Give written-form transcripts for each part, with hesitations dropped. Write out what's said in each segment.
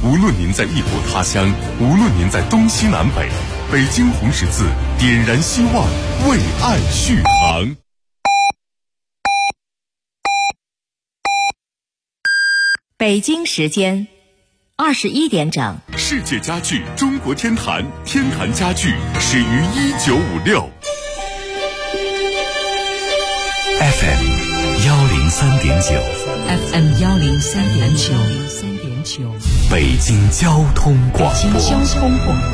无论您在异国他乡，无论您在东西南北，北京红十字点燃希望，为爱续航。 北京时间21点整， 世界家具中国天坛，天坛家具始于1956。 FM 103.9 FM 103.9 北京交通广播。 北京交通广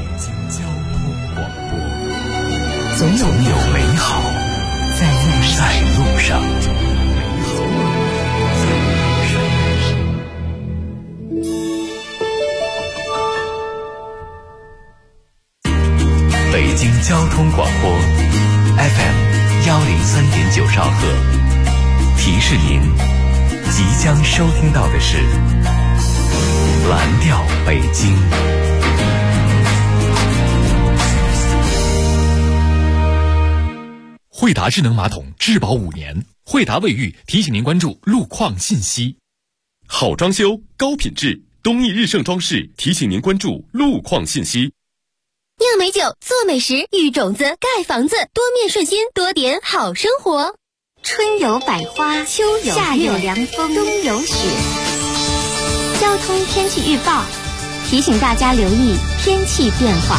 播，总有美好在路上。北京交通广播 FM 103.9兆赫，提示您即将收听到的是蓝调北京。 惠达智能马桶质保5年，惠达卫浴提醒您关注路况信息。 好装修高品质，东义日盛装饰提醒您关注路况信息。 酿美酒，做美食，育种子，盖房子，多面顺心，多点好生活。春有百花，秋有夏有凉风，冬有雪。交通天气预报提醒大家留意天气变化。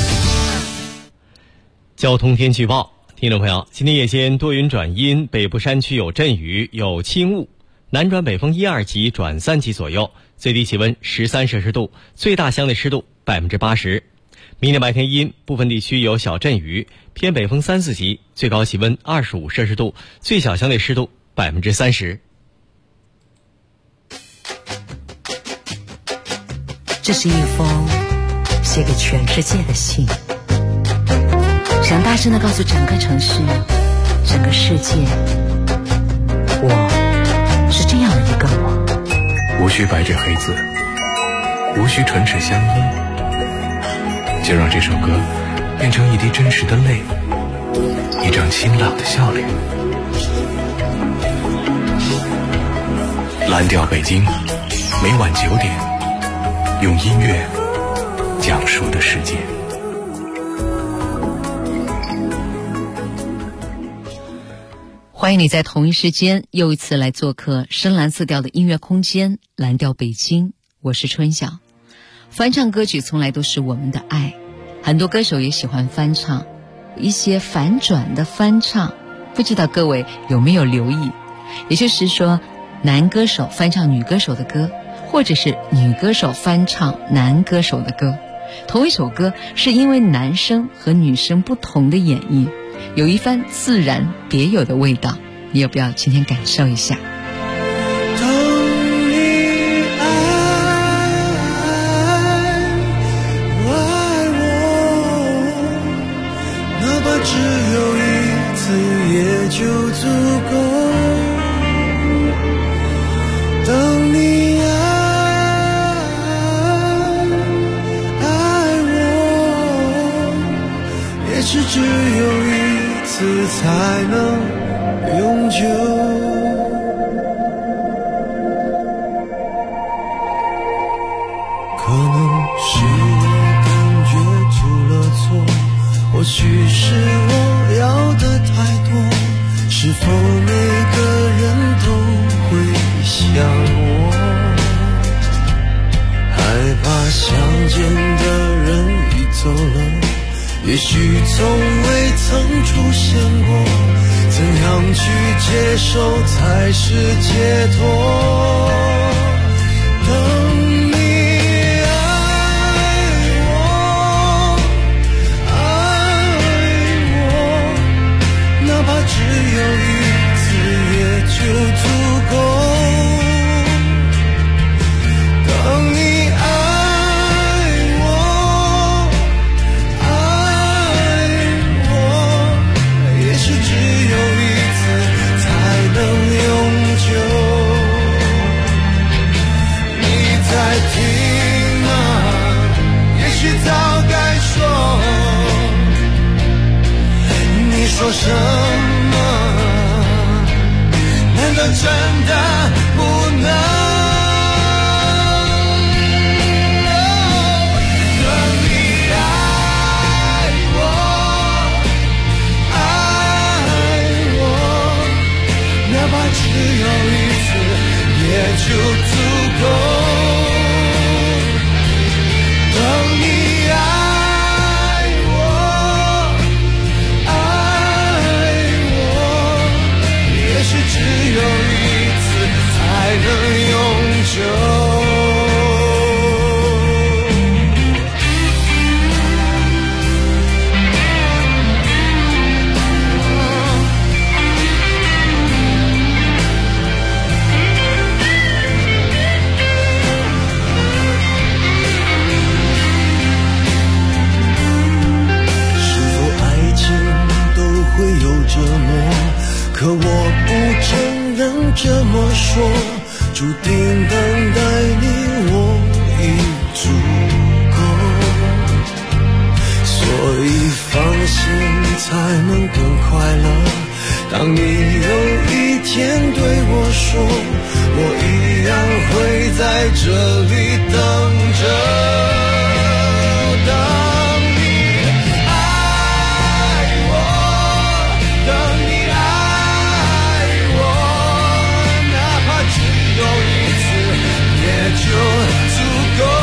交通天气预报，听众朋友，今天夜间多云转阴，北部山区有阵雨，有轻雾，南转北风1、2级转3级左右，最低气温13摄氏度，最大相对湿度80%。明天白天阴，部分地区有小阵雨，偏北风3、4级，最高气温25摄氏度，最小相对湿度30%。 这是一封写给全世界的信，想大声地告诉整个城市，整个世界，我是这样的一个我。 无需白纸黑字，无需唇齿相依，就让这首歌变成一滴真实的泪，一张清朗的笑脸。蓝调北京，每晚9点，用音乐讲述的世界。 欢迎你在同一时间又一次来做客深蓝色调的音乐空间，蓝调北京，我是春晓。翻唱歌曲从来都是我们的爱，很多歌手也喜欢翻唱，一些反转的翻唱，不知道各位有没有留意？也就是说，男歌手翻唱女歌手的歌，或者是女歌手翻唱男歌手的歌，同一首歌是因为男生和女生不同的演绎，有一番自然别有的味道，你要不要今天感受一下？ 只有一次也就足够，当你爱我，也是只有一次才能永久。可能是我感觉出了错，或许是我要的太多，是否每个人都会像我，害怕相见的人已走了，也许从未曾出现过，怎样去接受才是解脱？就足够，当你爱我，也是只有一次才能永久。 这么说，注定等待你我已足够，所以放心才能更快乐。当你有一天对我说，我一样会在这里等着。当你爱我，等你爱我，哪怕只有一次也就足够。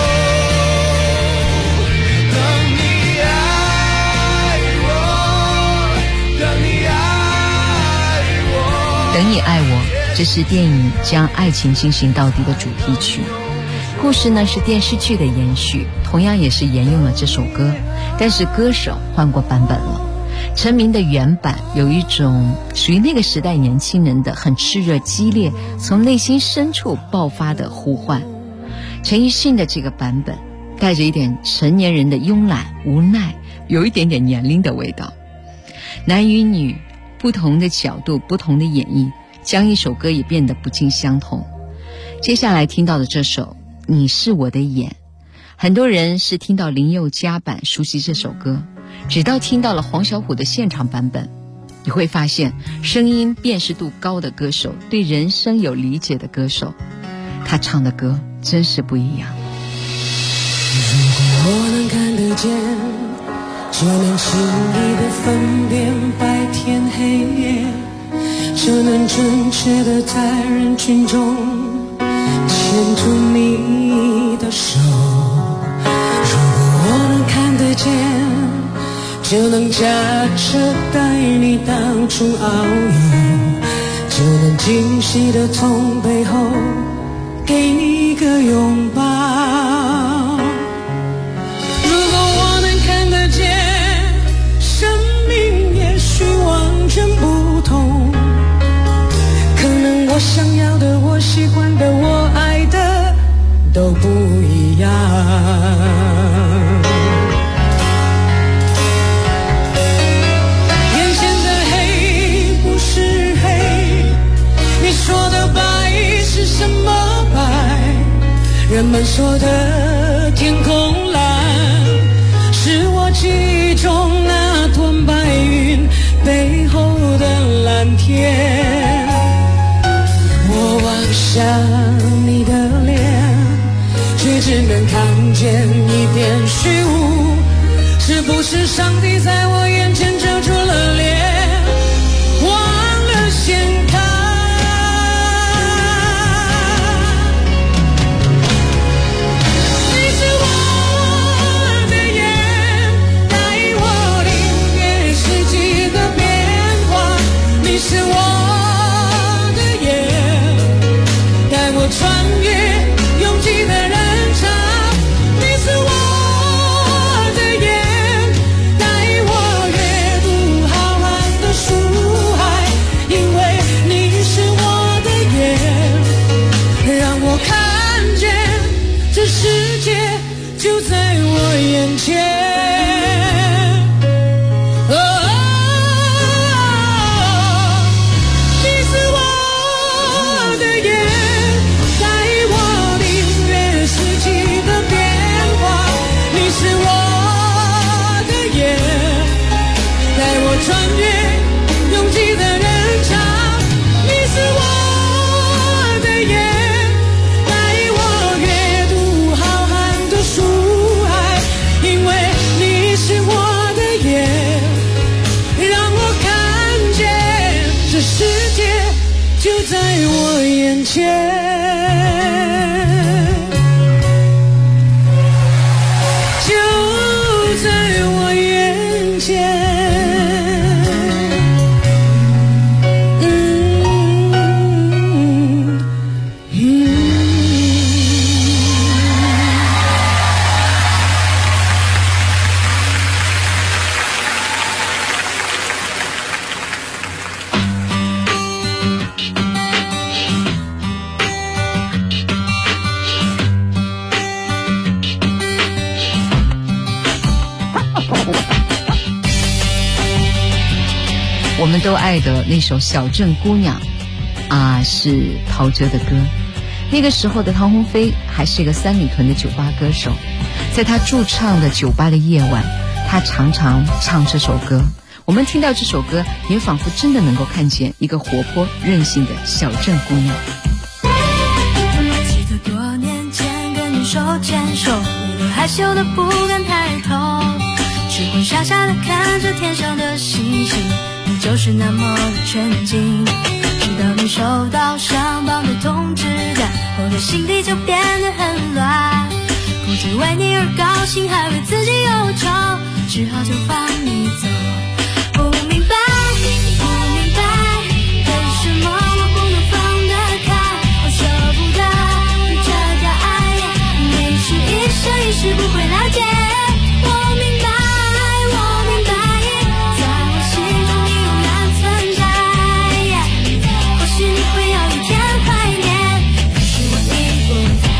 等你爱我，等你爱我， 等你爱我，这是电影《将爱情进行到底》的主题曲。故事呢是电视剧的延续，同样也是沿用了这首歌，但是歌手换过版本了。陈明的原版有一种属于那个时代年轻人的很炽热激烈，从内心深处爆发的呼唤。陈奕迅的这个版本带着一点成年人的慵懒无奈，有一点点年龄的味道。男与女不同的角度，不同的演绎，将一首歌也变得不尽相同。接下来听到的这首你是我的眼，很多人是听到林宥嘉版熟悉这首歌，直到听到了黄小琥的现场版本，你会发现声音辨识度高的歌手，对人生有理解的歌手，他唱的歌真是不一样。 如果我能看得见，就能轻易地分辨白天黑夜，就能准确地在人群中牵住你的手。如果我能看得见，就能驾车带你到处遨游，就能惊喜地从背后给你一个拥抱。如果我能看得见，生命也许完全不同，可能我想要的，我喜欢的，我爱的都不一样。眼前的黑不是黑，你说的白是什么白？人们说的天空蓝，是我记忆中那团白云背后的蓝天。我望向你的脸，却只能看见一点虚无，是不是上帝在我眼前遮住了脸，忘了掀开？你是我的眼，带我领略四季的变化，你是我的眼，带我穿越拥挤的人潮，你是我的眼，带我阅读浩瀚的书海，因为你是我的眼，让我看见这世界就在我眼前。 我们都爱的那首《小镇姑娘》， 啊，是陶喆的歌。那个时候的唐鸿飞还是一个三里屯的酒吧歌手，在他驻唱的酒吧的夜晚，他常常唱这首歌。我们听到这首歌，也仿佛真的能够看见一个活泼任性的小镇姑娘。 记得多年前跟你手牵手，你都害羞的不敢抬头，只会傻傻的看着天上的星星，你就是那么的纯净。直到你收到上榜的通知单，我的心里就变得很乱，不知为你而高兴，还为自己忧愁，只好就放你走。不明白，不明白，为什么我不能放得开？我舍不得这个爱，你是一生一世不会了解。我明白，我明白，在我心中你永远存在。或许你会有一天怀念，可是我已不在。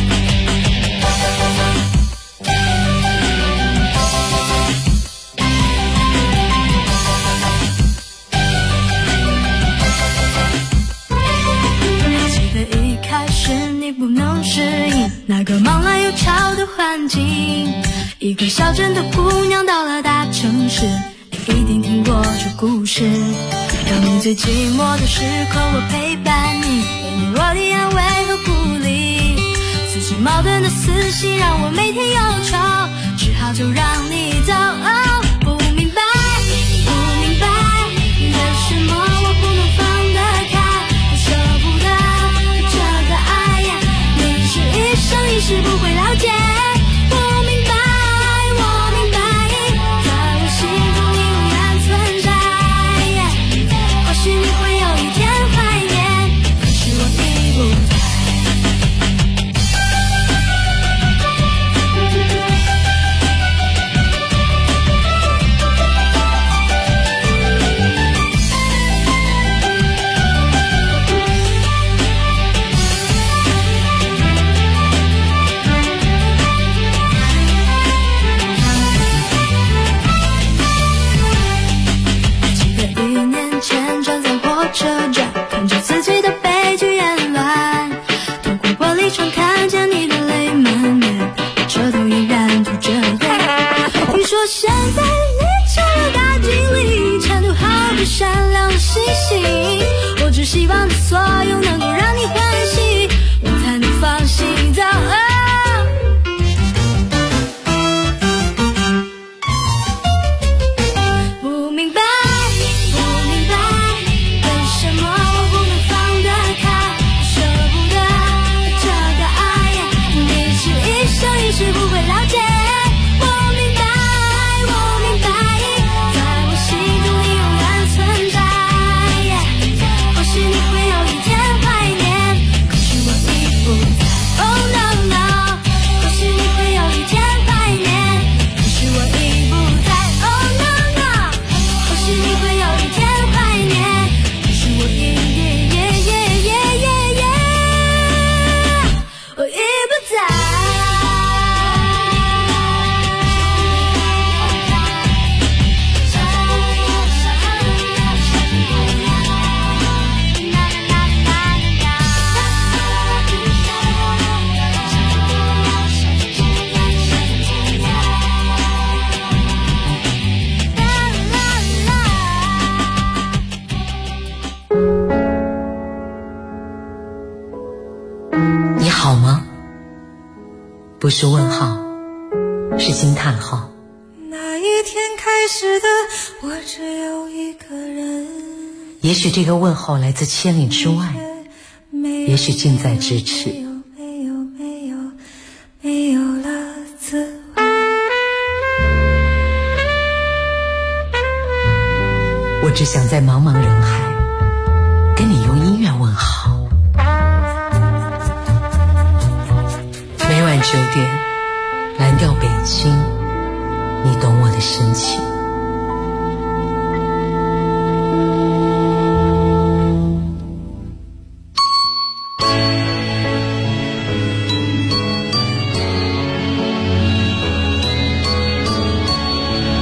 不能适应那个忙乱又吵的环境，一个小镇的姑娘到了大城市，你一定听过这故事。当你最寂寞的时候，我陪伴你，给你我的安慰和鼓励。自己矛盾的思绪让我每天忧愁，只好就让你走。不明白，不明白，为什么我不能放得开？我舍不得这个爱呀，你是一生一世不会了解。我明白，我明白，在我心中你永远存在。或许你会有一天怀念，可是我已不在。车站看着自己的悲剧演完，透过玻璃窗看见你的泪满面，车头依然就这样。听说现在你成了大经理，前途好比闪亮的星星，我只希望所有能够让你欢喜，我才能放心走。不明白，不明白，为什么我不能放得开？我舍不得这个爱，你是一生一世不会了解。我明白，我明白，在我心中你永远存在。或许你会有一天怀念，可是我已不在。Oh no no， 或许你会有一天怀念，可是我已不在。Oh no no， 或许你会有一天怀念，可是我已我已不在。 你好吗？不是问号，是惊叹号。 那一天开始的，我只有一个人。 也许这个问候来自千里之外，也许近在咫尺。 没有了滋味。 我只想在茫茫人海跟你用音乐问好。每晚9点，蓝调北京，你懂我的深情。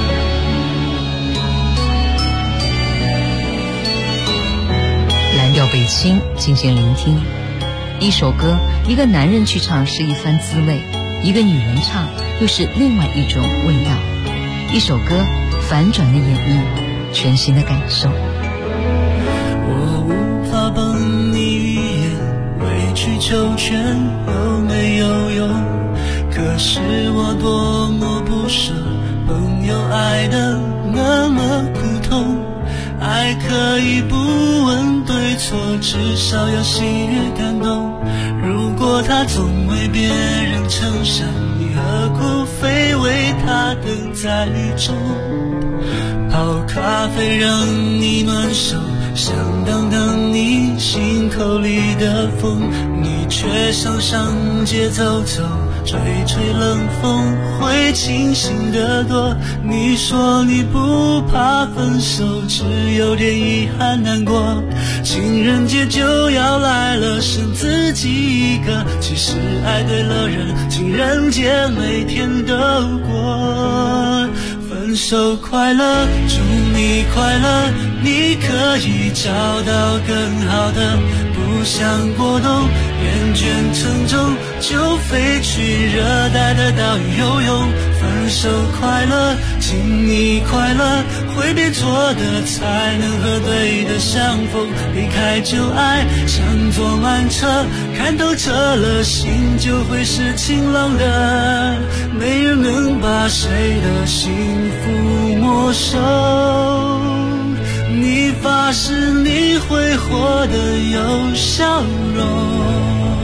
蓝调北北京进行聆听。一首歌，一个男人去唱是一番滋味，一个女人唱又是另外一种味道。一首歌，反转的演绎，全新的感受。 我无法帮你预言，委曲求全有没有用？可是我多么不舍，朋友爱得那么苦痛。爱可以不问对错，至少要喜悦感动。如果他总为别人撑伞，你何苦非为他等在雨中？泡咖啡让你暖手，想当当你心口里的风，你却想上街走走，吹吹冷风会清醒得多。你说你不怕分手，只有点遗憾难过。情人节就要来了，剩自己一个，其实爱对了人，情人节每天都过。分手快乐，祝你快乐，你可以找到更好的，不想过冬，厌倦沉重，就飞去热带的岛屿游泳。分手快乐，请你快乐，挥别错的才能和对的相逢。离开旧爱，像坐慢车，看透彻了，心就会是晴朗的。没人能把谁的幸福没收，你发誓你会活得有笑容。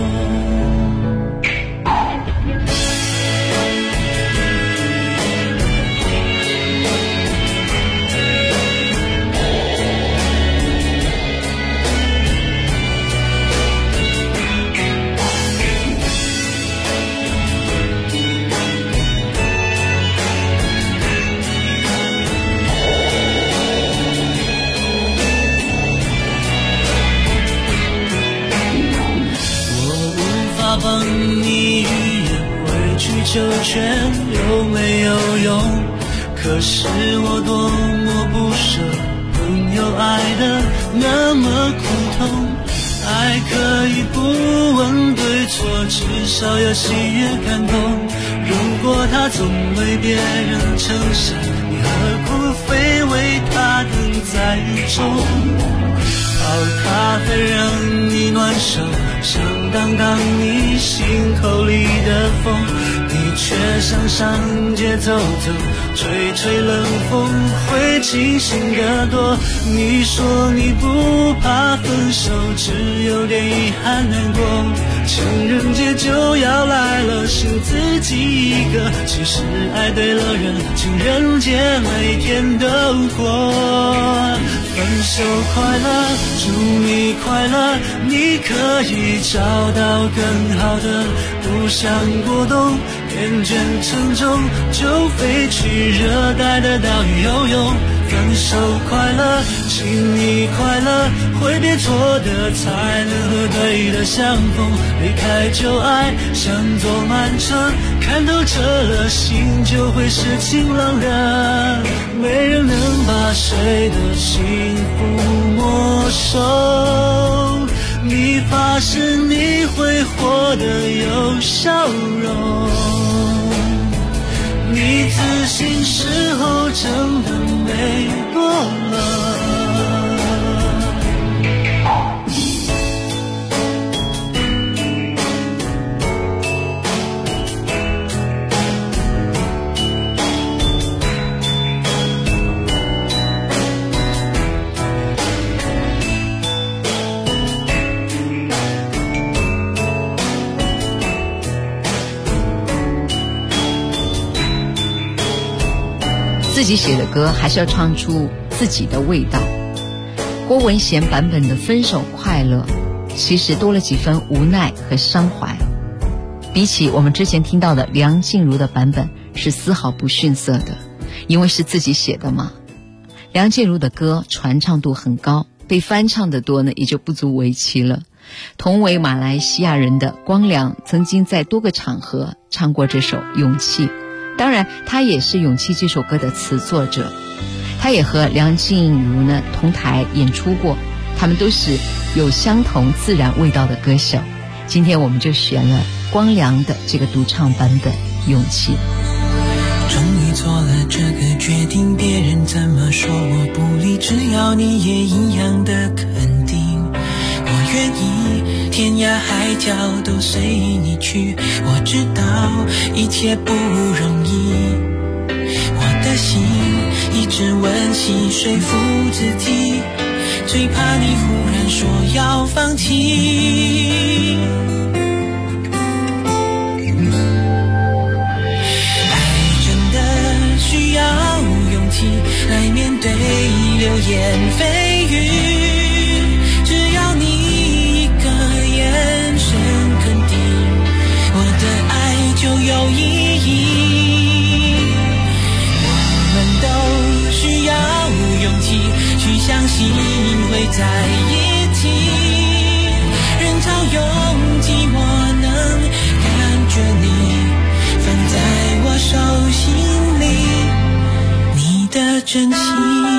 帮你预言，委曲求全有没有用？可是我多么不舍，朋友爱得那么苦痛。爱可以不问对错，至少要喜悦感动。如果他总为别人撑伞，你何苦非为他等在雨中？泡咖啡让你暖手，想当当你心口里的风，你却想上街走走，吹吹冷风会清醒得多。你说你不怕分手，只有点遗憾难过。情人节就要来了，剩自己一个，其实爱对了人，情人节每天都过。分手快乐，祝你快乐，你可以找到更好的，不想过冬，厌倦沉重，就飞去热带的岛屿游泳。分手快乐，请你快乐，挥别错的才能和对的相逢。离开旧爱，像坐慢车，看透彻了，心就会是晴朗的。没人能把谁的幸福没收，你发誓你会活得有笑容。你自信时候真的没多了。 自己写的歌还是要唱出自己的味道。郭文贤版本的《分手快乐》其实多了几分无奈和伤怀，比起我们之前听到的梁静茹的版本是丝毫不逊色的，因为是自己写的嘛。梁静茹的歌传唱度很高，被翻唱的多呢也就不足为奇了。同为马来西亚人的光良曾经在多个场合唱过这首《勇气》，当然他也是《勇气》这首歌的词作者，他也和梁静茹呢同台演出过， 他们都是有相同自然味道的歌手。今天我们就选了光良的这个独唱版本《勇气》。 终于做了这个决定，别人怎么说我不理，只要你也一样的肯定，我愿意天涯海角都随你去。我知道一切不容易，我的心一直温习说服自己，最怕你忽然说要放弃。来面对流言蜚语，只要你一个眼神肯定，我的爱就有意义。我们都需要勇气去相信会在一起，人潮拥挤我能感觉你放在我手心里的真心。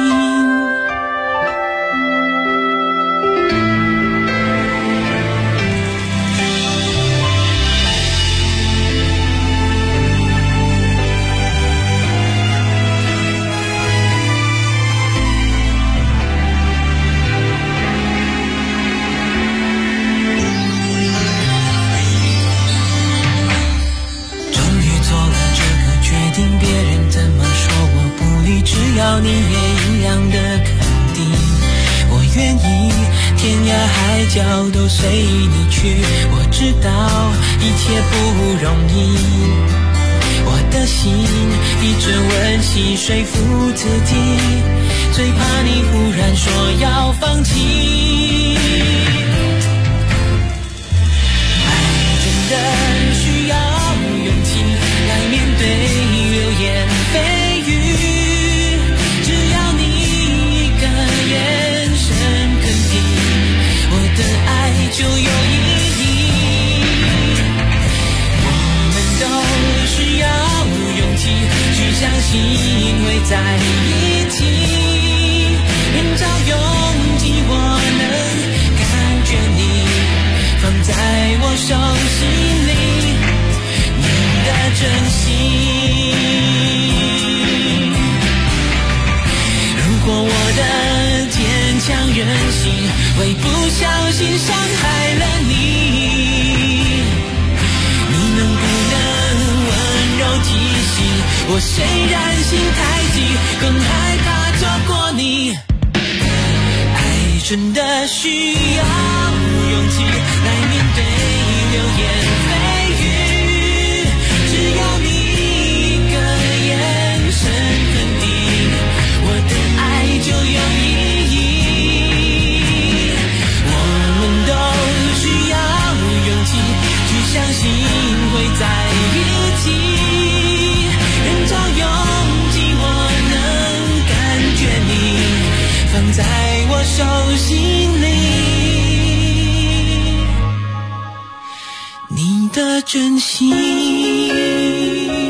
只要你也一样的肯定，我愿意天涯海角都随你去。我知道一切不容易，我的心一直温习说服自己，最怕你忽然说要放弃。爱真的需要勇气来面对流言蜚语，就有意义。我们都需要勇气去相信会在一起，人潮拥挤我能感觉你放在我手心里，你的真心。如果我的坚强任性会不小心伤害了你，你能不能温柔提醒我，虽然心太急，更害怕错过你。爱真的需要勇气来面对流言蜚语，只要你一个眼神肯定，我的爱就有意义。相信会在一起，人潮拥挤我能感觉你放在我手心里，你的真心。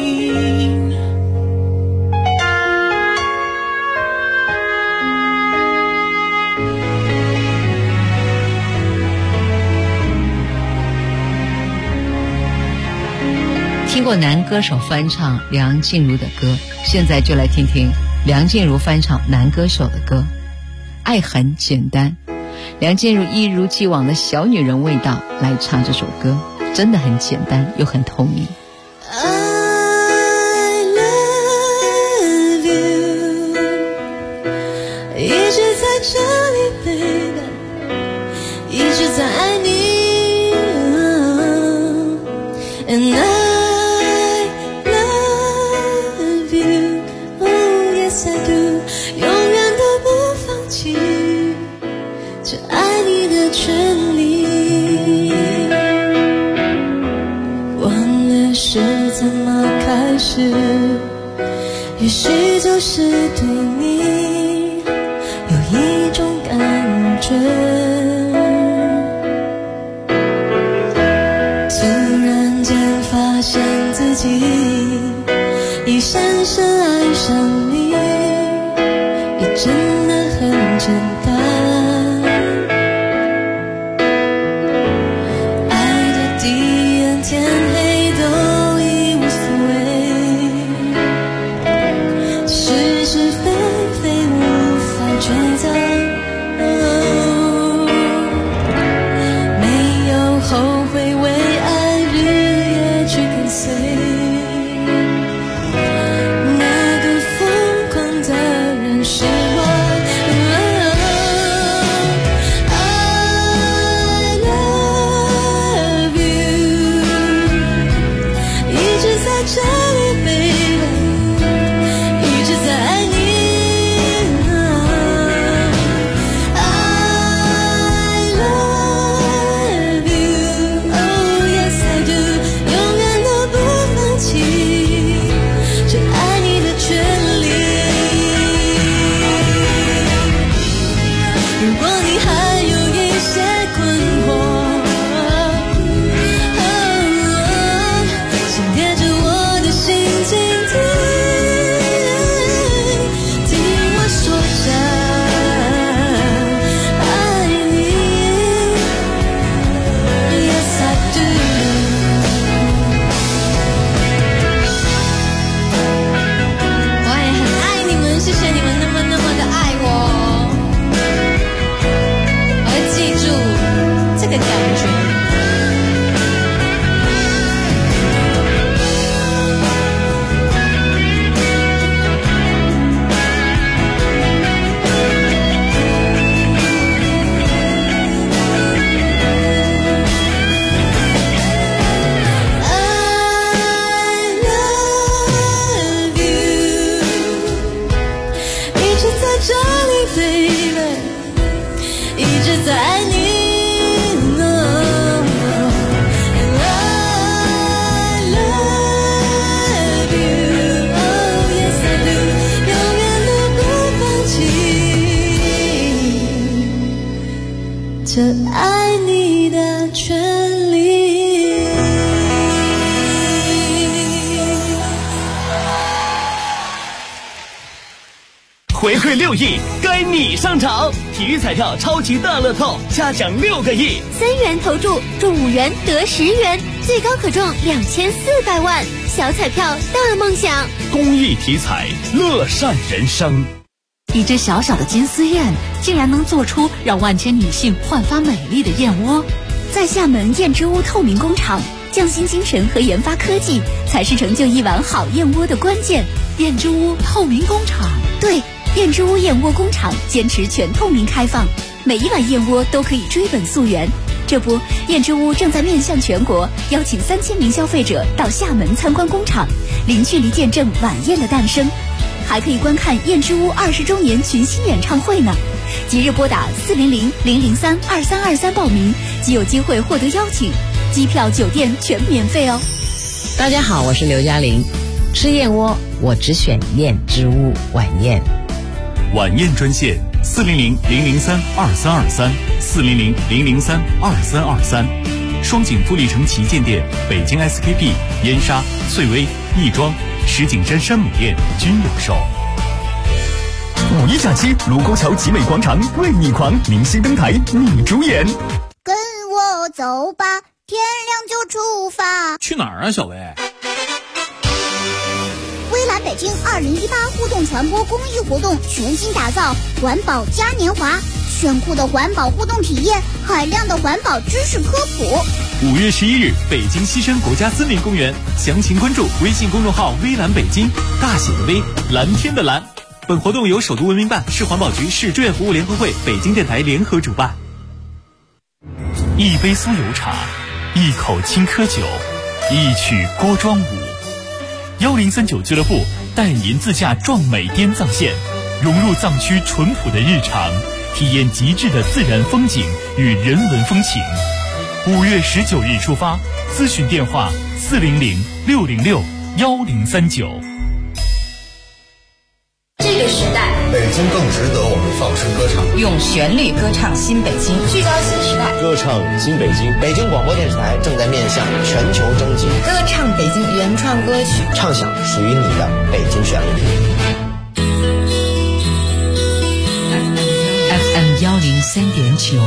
听过男歌手翻唱梁静茹的歌，现在就来听听梁静茹翻唱男歌手的歌。爱很简单，梁静茹一如既往的小女人味道来唱这首歌，真的很简单又很透明。 I love you， 一直在这里 baby， 一直在爱你， And I永远都不放弃这爱你的权利，忘了是怎么开始，也许就是对你有一种感觉，突然间发现自己已深深爱上你，真的很简单。 这里 baby， 一直在爱你。这爱你的权利。 回馈6亿，该你上场！体育彩票超级大乐透，加奖6个亿 ，3元投注中5元得10元，最高可中2400万。小彩票大梦想， 公益体彩，乐善人生。 一只小小的金丝燕，竟然能做出让万千女性焕发美丽的燕窝。 在厦门燕之屋透明工厂，匠心精神和研发科技才是成就一碗好燕窝的关键。 燕之屋透明工厂， 对，燕之屋燕窝工厂坚持全透明开放，每一碗燕窝都可以追本溯源。这不，燕之屋正在面向全国，邀请3000名消费者到厦门参观工厂，零距离见证晚宴的诞生。还可以观看燕之屋20周年群星演唱会呢！即日拨打400-003-2323报名，即有机会获得邀请，机票、酒店全免费哦。 大家好，我是刘嘉玲，吃燕窝我只选燕之屋晚宴。 晚宴专线400-003-2323，400-003-2323，双井富力城旗舰店、北京 SKP、燕莎、翠微、亦庄、石景山山姆店均有售。 五一假期，卢沟桥集美广场为你狂，明星登台你主演。 跟我走吧，天亮就出发。 去哪儿啊，小薇？ 微蓝北京2018互动传播公益活动全新打造环保嘉年华，炫酷的环保互动体验，海量的环保知识科普。 5月11日，北京西山国家森林公园，详情关注微信公众号微蓝北京，大写的微，蓝天的蓝。本活动由首都文明办、市环保局、市志愿服务联合会、北京电台联合主办。一杯酥油茶，一口青稞酒，一曲郭庄舞。1039俱乐部带您自驾壮美滇藏线，融入藏区淳朴的日常，体验极致的自然风景与人文风情。5月19日出发，咨询电话400-606-1039。 这个时代， 北京更值得我们放声歌唱， 用旋律歌唱新北京，聚焦新时代， 歌唱新北京。 北京广播电视台正在面向全球征集， 歌唱北京原创歌曲， 唱响属于你的北京旋律。 FM 103.9，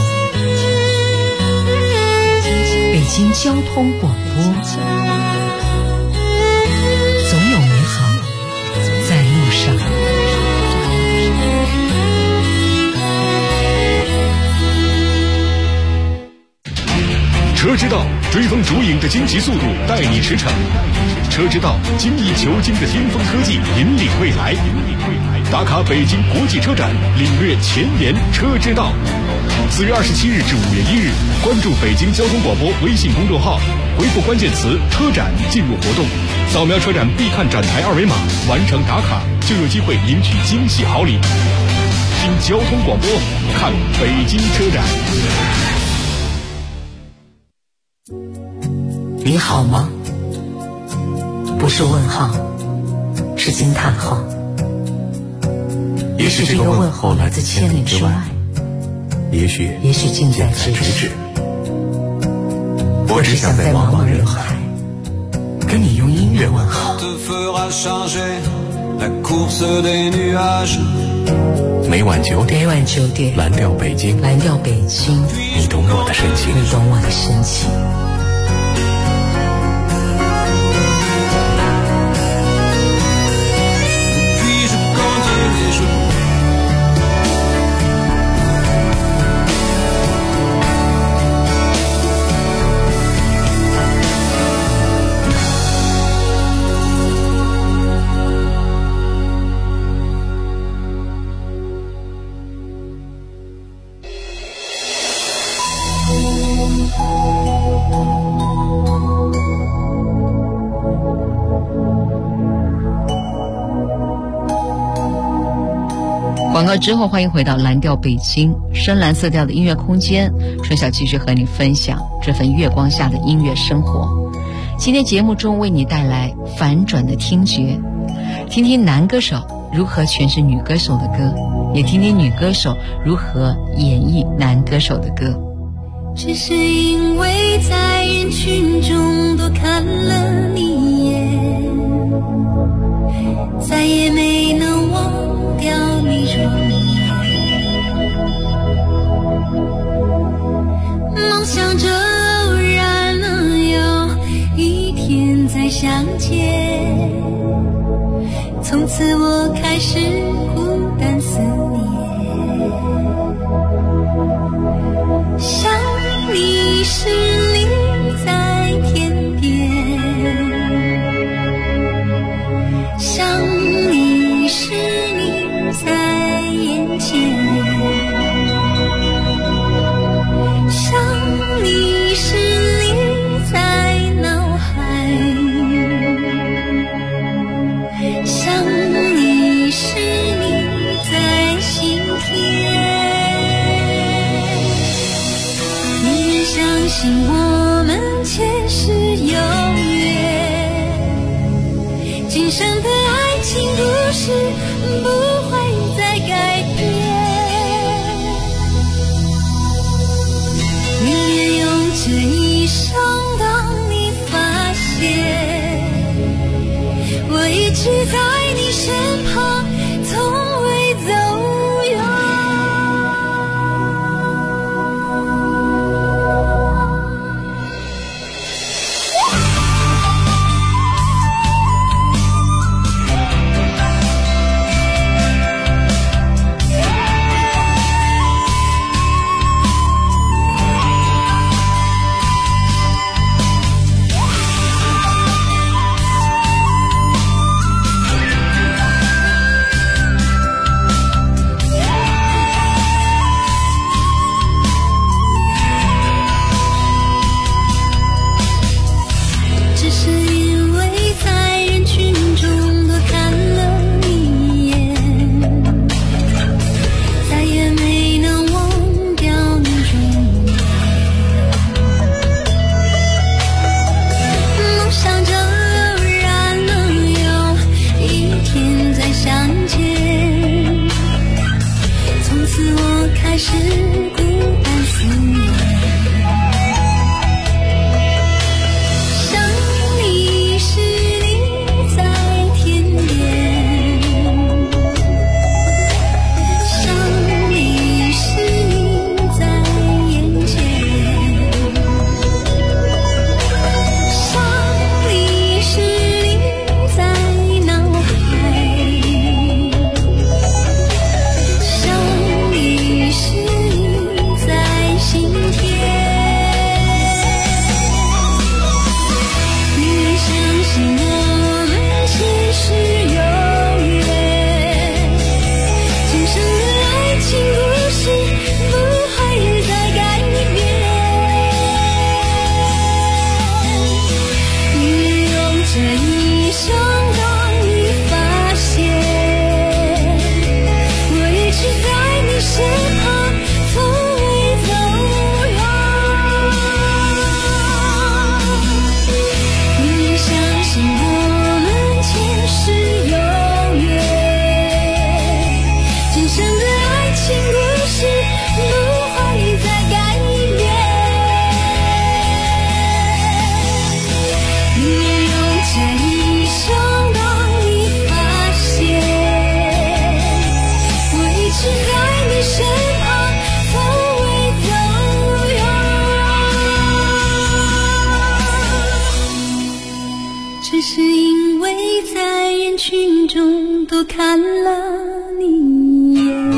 北京交通广播，总有美好在路上。 车之道追风逐影的惊奇速度，带你驰骋；车之道精益求精的巅峰科技，引领未来。打卡北京国际车展，领略前沿车之道。4月27日至5月1日，关注北京交通广播微信公众号， 回复关键词车展进入活动，扫描车展必看展台二维码，完成打卡就有机会领取惊喜好礼。听交通广播，看北京车展。 你好吗？不是问号，是惊叹号。也许这个问候来自千里之外，也许近在咫尺。我只想在茫茫人海跟你用音乐问好。每晚9点，蓝调北京，你懂我的深情。 广告之后，欢迎回到蓝调北京，深蓝色调的音乐空间。春晓继续和你分享这份月光下的音乐生活。今天节目中为你带来反转的听觉，听听男歌手如何诠释女歌手的歌，也听听女歌手如何演绎男歌手的歌。 只是因为在人群中多看了你一眼，再也没能忘掉你容颜，梦想着偶然能有一天再相见，从此我开始孤单思念，想你时你在天边，想你时你在眼前，想你时你在脑海，想你时你在心田。你相信我们前世有约，今生的爱情故事不会再改变，宁愿用这一生当你发现，我一直在你身旁，从未走远。 因为在人群中多看了你一眼。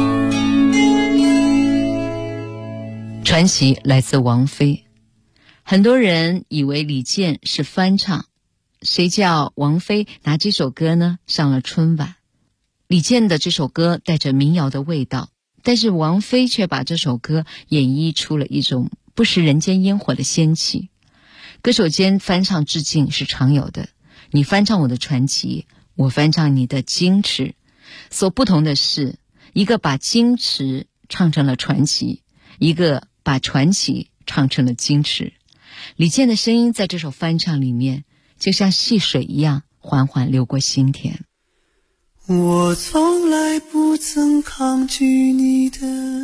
传奇来自王菲。很多人以为李健是翻唱，谁叫王菲拿这首歌呢上了春晚。李健的这首歌带着民谣的味道，但是王菲却把这首歌演绎出了一种不食人间烟火的仙气。歌手间翻唱致敬是常有的，你翻唱我的传奇，我翻唱你的矜持，所不同的是，一个把矜持唱成了传奇，一个把传奇唱成了矜持。李健的声音在这首翻唱里面就像细水一样缓缓流过心田。 我从来不曾抗拒你的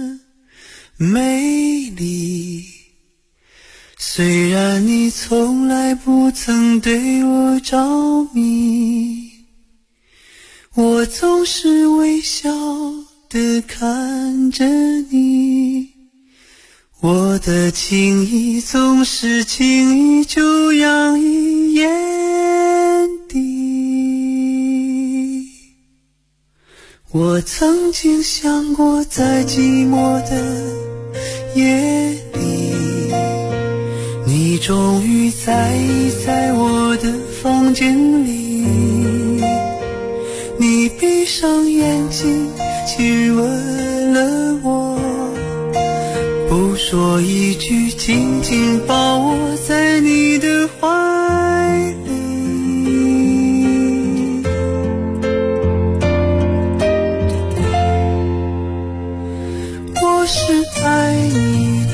美丽，虽然你从来不曾对我着迷，我总是微笑地看着你，我的情意总是轻易就洋溢眼底。我曾经想过，在寂寞的夜里，你终于在我的房间里，你闭上眼睛亲吻了我，不说一句，紧紧抱我在你的怀里。我是爱你的，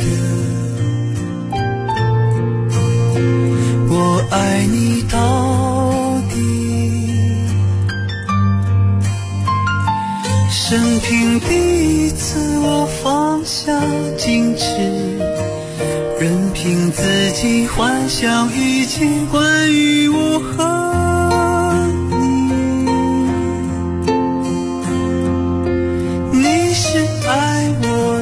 我爱你到底，生平第一次我放下矜持，任凭自己幻想一切关于我和你。你是爱我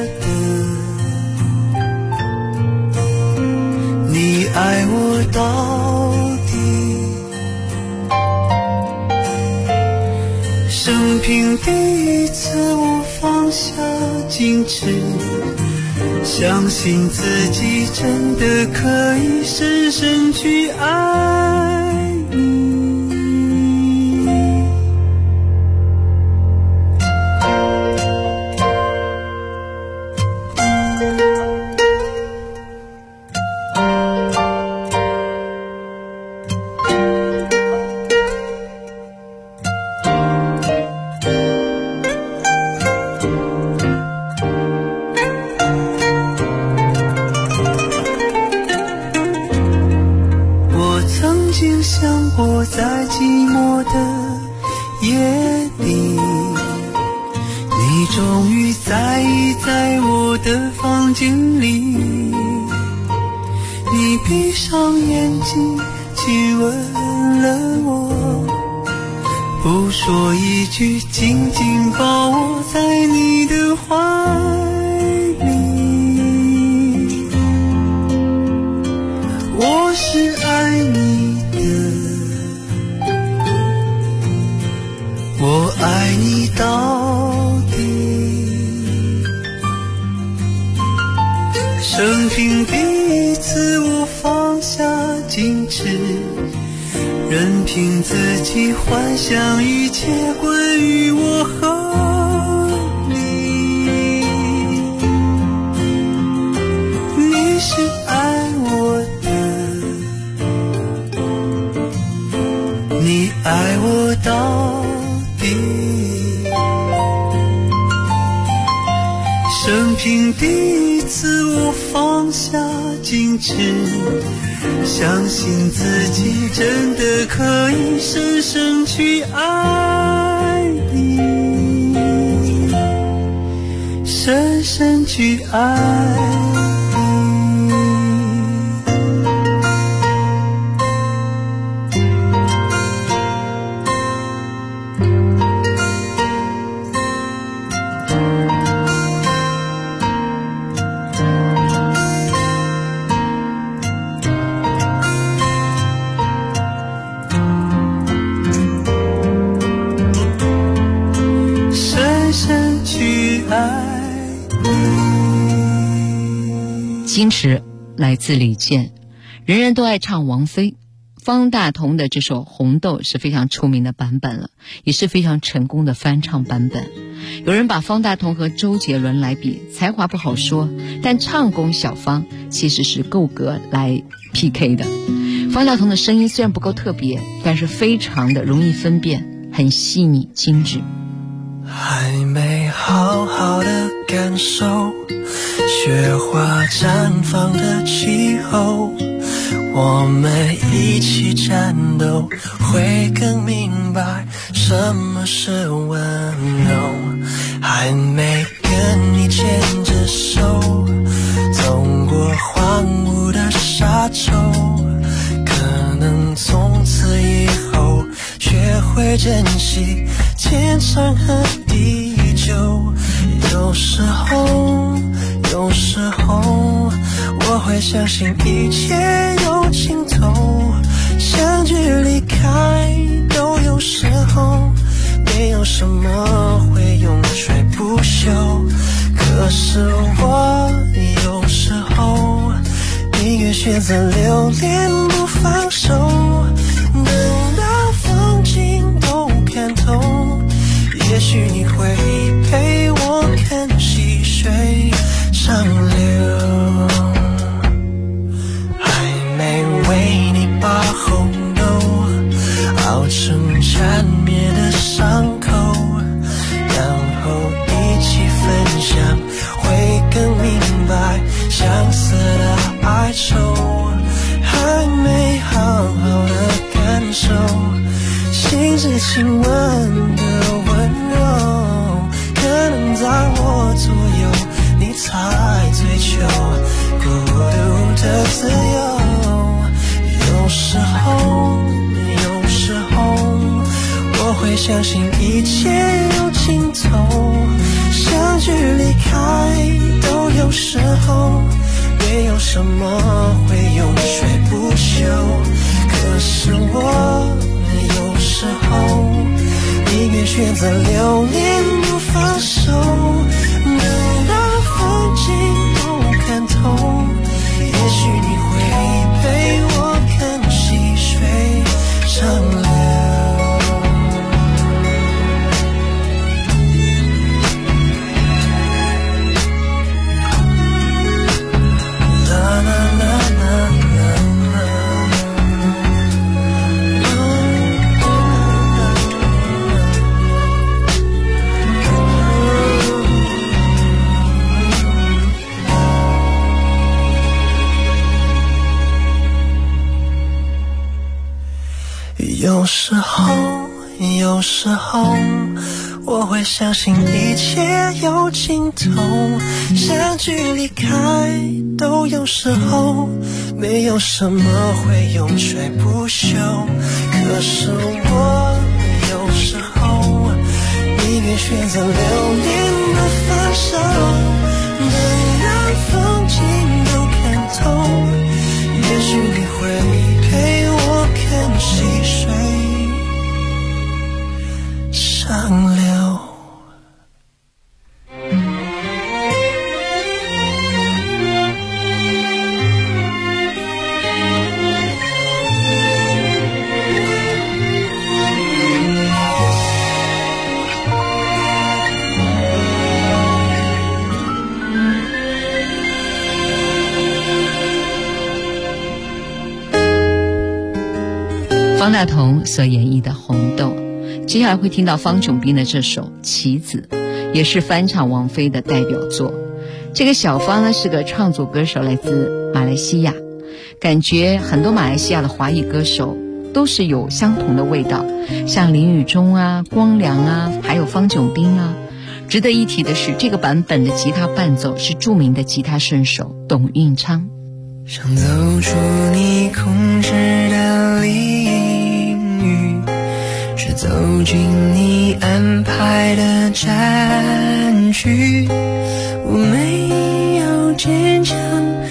的，你爱我到底，生平第一次我放下矜持，相信自己真的可以深深去爱你。在寂寞的夜里，你终于在我的房间里，你闭上眼睛亲吻了我，不说一句，紧紧抱我在你的怀里。我是爱你的，我爱你到底，生平第一次我放下矜持，任凭自己幻想一切关于我和你。你是爱我的，你爱我到底，生平第一次我放下矜持，相信自己真的可以深深去爱你，深深去爱你。 矜持来自李健，人人都爱唱王菲。方大同的这首《红豆》是非常出名的版本了，也是非常成功的翻唱版本。有人把方大同和周杰伦来比，才华不好说，但唱功小方其实是够格来 PK 的。方大同的声音虽然不够特别，但是非常的容易分辨，很细腻精致。 还没好好的感受雪花绽放的气候，我们一起战斗，会更明白什么是温柔。还没跟你牵着手走过荒芜的沙洲，可能从此以后学会珍惜天长和地久。有时候我会相信一切有尽头，相聚离开都有时候，没有什么会永垂不朽。可是我有时候宁愿选择留恋不放手，等到风景都看透，也许你会陪我看细水长流。还没为你把红豆熬成缠绵的伤口，然后一起分享，会更明白相似的哀愁。还没好好的感受心之亲吻的温柔，可能在我左右你才追求孤独的自由。有时候我会相信一切有尽头，相聚离开都有时候，没有什么会永垂不朽。可是我有时候宁愿选择留恋不放手，等到风景都看透，也许你会陪我看细水长流。有时候我会相信一切有尽头，相聚离开都有时候，没有什么会永垂不朽。可是我有时候宁愿选择留恋不放手，等到风景都看透，也许你会陪我看细水长流。 方大同所演绎的《红豆》，接下来会听到方炯斌的这首《棋子》，也是翻唱王菲的代表作。这个小方呢是个创作歌手，来自马来西亚，感觉很多马来西亚的华语歌手都是有相同的味道，像林宇中啊、光良啊，还有方炯斌啊。值得一提的是，这个版本的吉他伴奏是著名的吉他圣手董运昌。 想走出你控制的领域，却走进你安排的战局，我没有坚强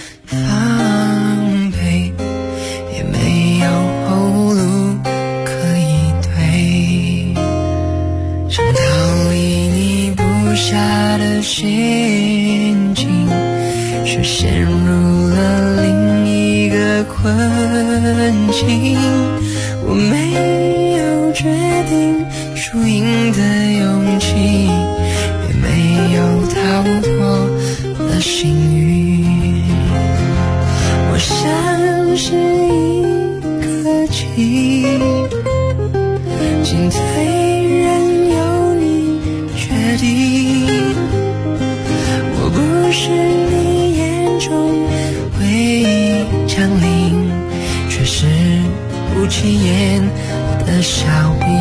防备，也没有后路可以退，想逃离你布下的陷阱，却陷入了另一个困境。我没有决定输赢的勇气，也没有逃脱了幸运。我像是一颗棋，进退任由你决定。我不是你眼中唯一将领，却是不起眼的小兵。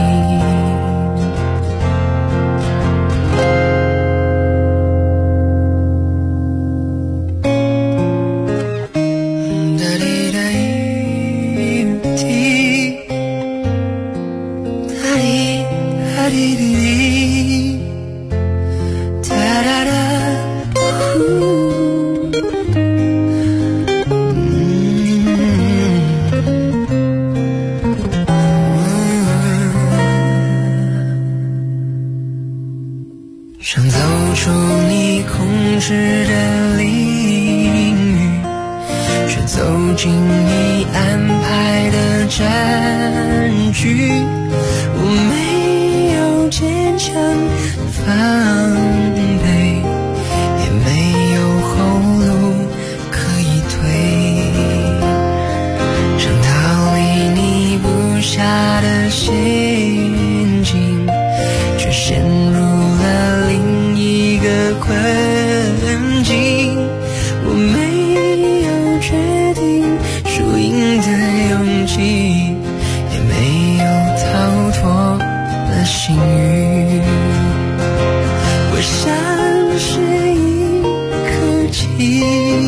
想走出你控制的领域，却走进你安排的战局。我没有坚强防备，也没有后路可以退，想逃离你布下的陷阱，却陷入了另一个困境。我没有决定输赢的勇气，也没有逃脱了幸运。我像是一颗棋，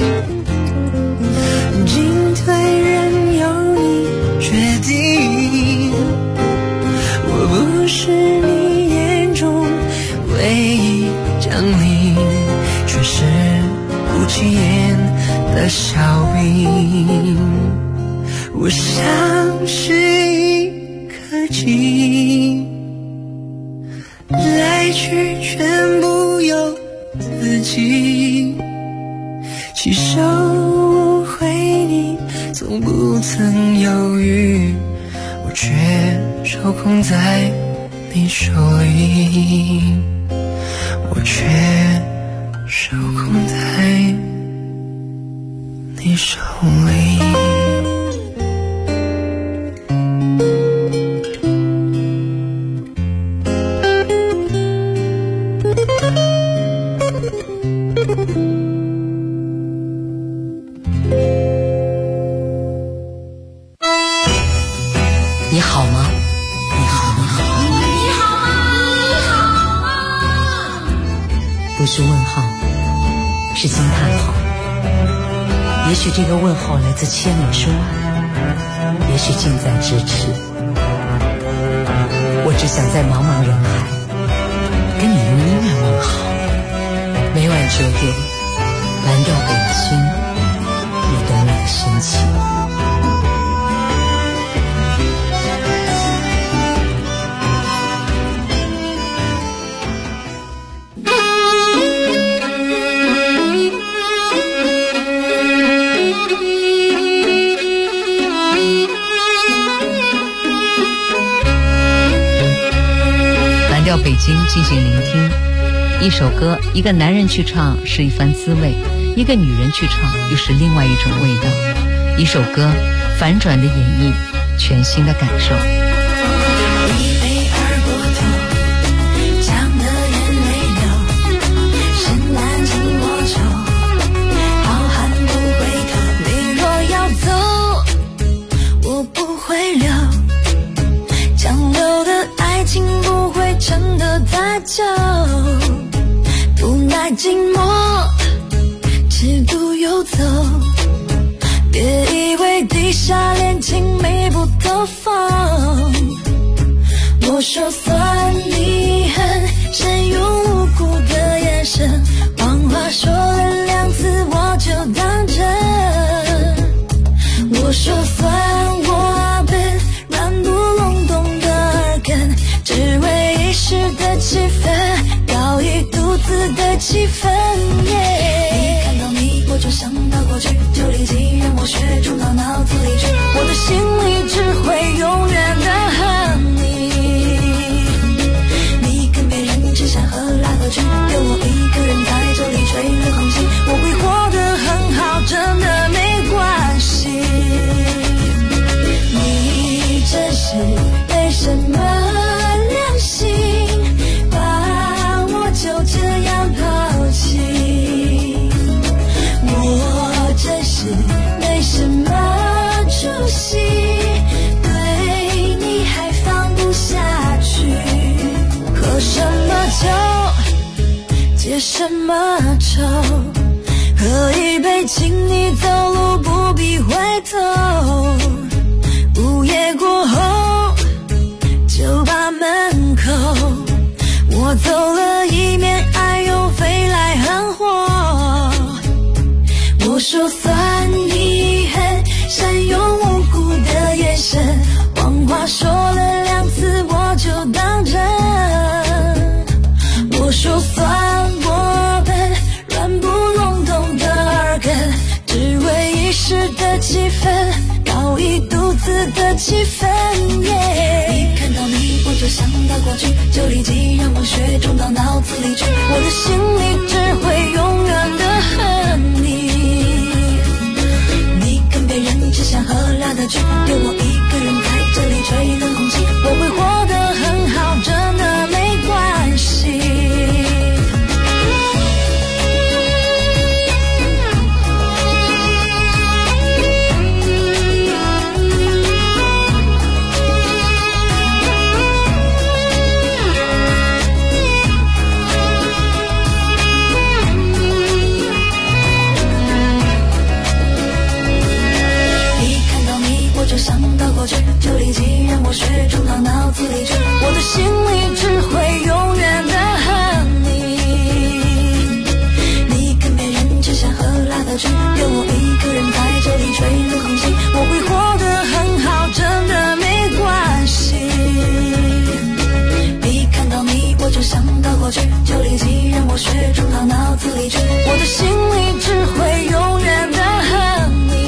进退任由你决定。我不是你眼中唯一将领，却是不起眼的小兵。我像是一颗棋，来去全部由自己，起手回你从不曾犹豫，我却受控在你手里，我却受控在你手里。 你好吗？你好吗？ 你好吗？你好吗？ 不是问号，是惊叹号。也许这个问号来自千里之外，也许近在咫尺。我只想在茫茫人海跟你用音乐问好。每晚9点，蓝调北京，你懂我的深情。 北京进行聆听，一首歌，一个男人去唱是一番滋味，一个女人去唱又是另外一种味道。一首歌，反转的演绎，全新的感受。 真的太久，不耐寂寞，只独游走。别以为地下恋情密不透风，我说算你狠，谁用无辜的眼神，谎话说了2次我就当真。我说算我笨，软不隆咚的耳根，只为一时的气氛，搞一肚子子的气氛。一看到你我就想到过去，就立即让我学种到脑子里去，我的心里只会永远的恨你。你跟别人吃香喝辣的去，留我一个人在这里吹冷空气，我会活得很好，真的没关系。你真是没什么良心，把我就这样抛弃。我真是没什么出息，对你还放不下去。喝什么酒，结什么仇，喝一杯请你走路不必回头。午夜过后酒吧门口，我走了一面，爱又飞来横祸。我说算你狠，善用无辜的眼神，谎话说了2次我就当真。我说算我笨，软不隆咚的耳根，只为一时的气氛，搞一肚子的气氛。一看到你我就想到过去，就立即让我学种到脑子里去，我的心里只会永远的恨你。你跟别人吃香喝辣的去，留我一个人在这里吹冷空气，我会活得很好，真的没关系。想到过去，就立即让我学种到脑子里去，我的心里只会永远的恨你。你跟别人吃香喝辣的去，留我一个人在这里吹冷空气，我会活得很好，真的没关系。一看到你我就想到过去，就立即让我学种到脑子里去，我的心里只会永远的恨你。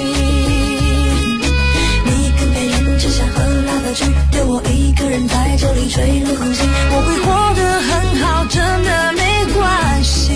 留我一个人在这里吹冷空气，我会活得很好，真的没关系。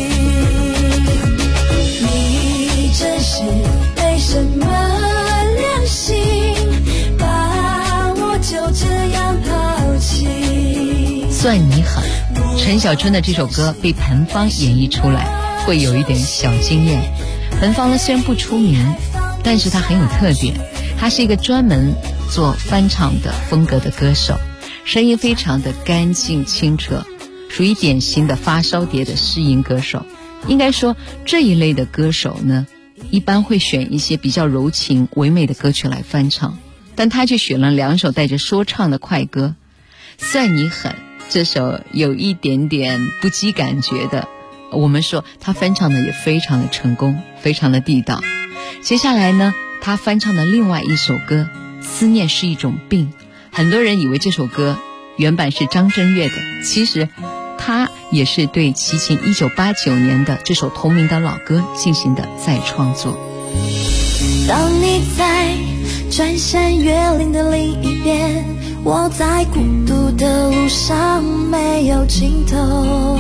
你真是没什么良心，把我就这样抛弃。 算你狠，陈小春的这首歌被盆芳演绎出来，会有一点小惊艳。盆芳呢虽然不出名，但是他很有特点，他是一个专门做翻唱的风格的歌手，声音非常的干净清澈，属于典型的发烧碟的试音歌手。应该说这一类的歌手呢，一般会选一些比较柔情唯美的歌曲来翻唱，但他却选了2首带着说唱的快歌。算你狠这首有一点点不羁感觉的，我们说他翻唱的也非常的成功，非常的地道。接下来呢，他翻唱的另外一首歌思念是一种病，很多人以为这首歌原版是张震岳的，其实他也是对齐秦1989年的这首同名的老歌进行的再创作。 当你在穿山越岭的另一边，我在孤独的路上没有尽头，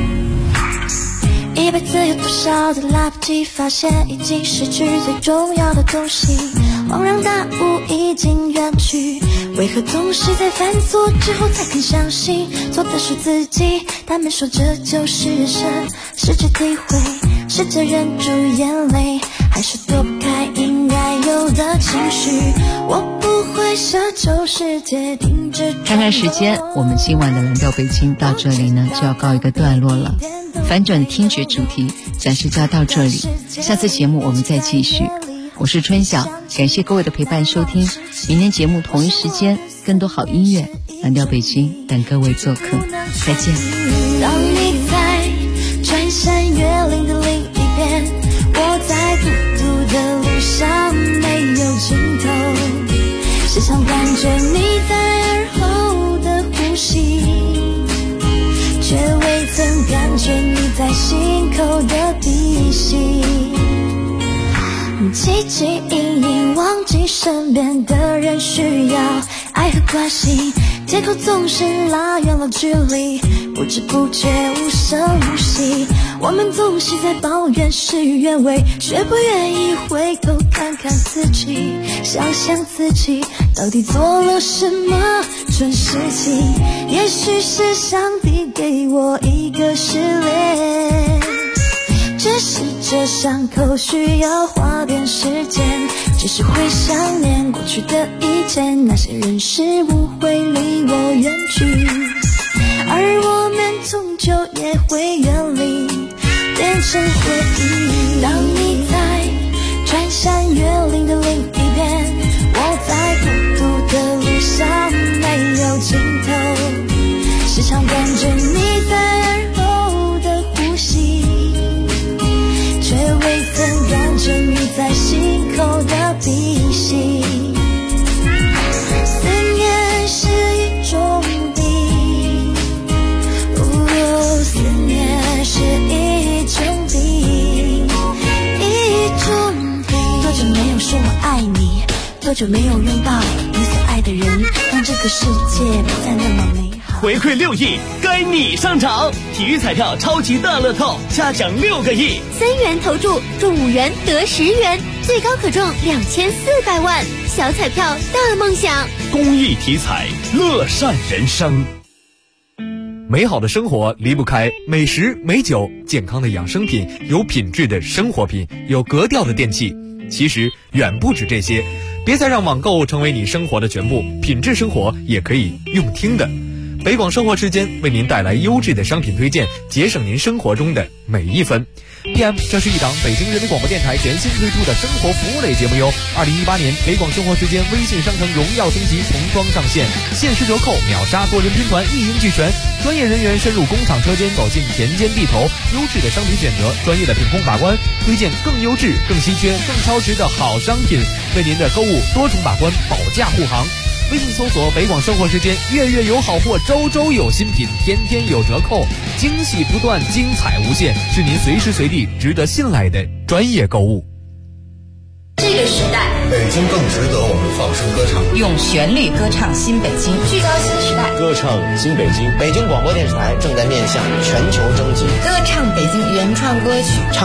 一辈子有多少的来不及发现，已经失去最重要的东西，恍然大悟已经远去，为何总是在犯错之后才肯相信错的是自己？他们说这就是人生，试着体会，试着忍住眼泪，还是躲不开应该有的情绪。我不会奢求世界停止。 看看时间，我们今晚的蓝调北京到这里呢就要告一个段落了。反转听觉主题暂时就要到这里，下次节目我们再继续。我是春晓，感谢各位的陪伴收听，明天节目同一时间更多好音乐，蓝调北京等各位做客，再见。 当你在穿山越岭的另一边，我在孤独的路上没有尽头，时常感觉你在耳后的呼吸，却未曾感觉你在口的鼻息，汲汲营营忘记身边的人需要爱和关心，借口总是拉远了距离，不知不觉无声无息。我们总是在抱怨事与愿违，却不愿意回头看看自己，想想自己到底做了什么蠢事情。也许是上帝给我一个试炼，只是这伤口需要花点时间，只是会想念过去的一切，那些人事物会离我远去，而我们终究也会远离，变成回忆。当你在穿山越岭的另一边，我在孤独的路上没有尽头，时常感觉你在耳后的呼吸，却未曾感觉你在心口的鼻息。思念是一种病，思念是一种病，一种病。多久没有说我爱你，多久没有拥抱你所爱的人，让这个世界不再那么美好。 回馈6亿，该你上场！体育彩票超级大乐透，嘉奖6个亿 ，3元投注中5元得10元，最高可中2400万，小彩票大梦想。 公益体彩，乐善人生。 美好的生活离不开美食美酒，健康的养生品，有品质的生活品，有格调的电器。其实远不止这些，别再让网购成为你生活的全部，品质生活也可以用听的。北广生活之间为您带来优质的商品推荐，节省您生活中的每一分。PM， 这是一档北京人民广播电台全新推出的生活服务类节目哟。2018年北广生活时间微信商城荣耀升级重装上线，限时折扣，秒杀多人拼团，一应俱全。专业人员深入工厂车间，走进田间地头，优质的商品选择，专业的品控把关，推荐更优质、更稀缺、更超值的好商品，为您的购物多重把关，保价护航。微信搜索北广生活时间，月月有好货，周周有新品，天天有折扣，惊喜不断，精彩无限，是您随时随地值得信赖的专业购物。 这个时代， 北京更值得我们放声歌唱， 用旋律歌唱新北京，聚焦新时代， 歌唱新北京。 北京广播电视台正在面向全球征集歌唱北京原创歌曲。